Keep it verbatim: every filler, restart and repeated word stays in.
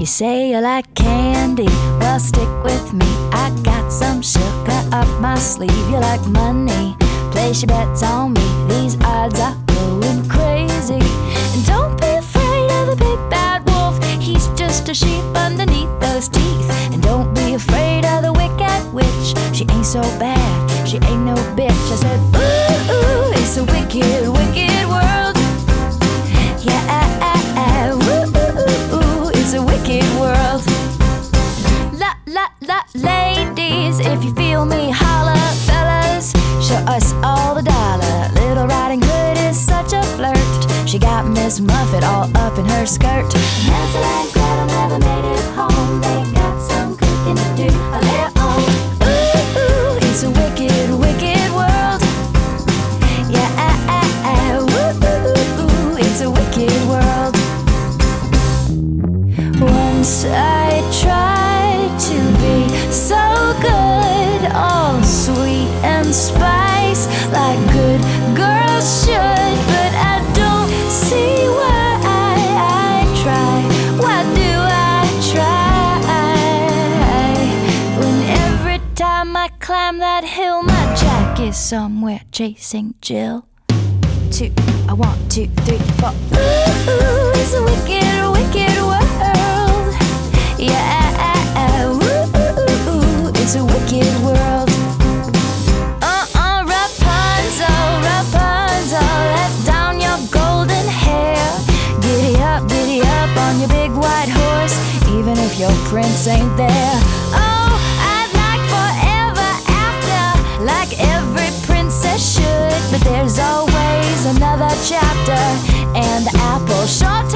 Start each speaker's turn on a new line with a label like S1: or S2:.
S1: You say you like candy, well stick with me. I got some sugar up my sleeve. You like money, place your bets on me. These odds are going crazy. And don't be afraid of the big bad wolf. He's just a sheep underneath those teeth. And don't be afraid of the wicked witch. She ain't so bad, she ain't no bitch. I said, ooh, ooh, it's a wicked, wicked world. Yeah, ooh, ooh, ooh, it's a wicked world. La, la, la, ladies, if you feel me, holla. Fellas, show us all the dollar. Little Riding Hood is such a flirt. She got Miss Muffet all up in her skirt. Hansel and Gretel never made it home. They got some cooking to do of their own. Ooh, ooh, it's a wicked, wicked world. Yeah, ooh, ooh, ooh, it's a wicked world. Once I tried to be so good, all sweet and spice, like good girls should. But I don't see why I, I try. Why do I try? When every time I climb that hill, my Jack is somewhere chasing Jill. Two, I want two, three, four. Ooh, ooh, it's a wicked, wicked world. Yeah, ooh, ooh, ooh, it's a wicked world. Uh-uh, Rapunzel, Rapunzel, let down your golden hair. Giddy up, giddy up on your big white horse, even if your prince ain't there. Oh, I'd like forever after, like every princess should. But there's always another chapter, and the apple short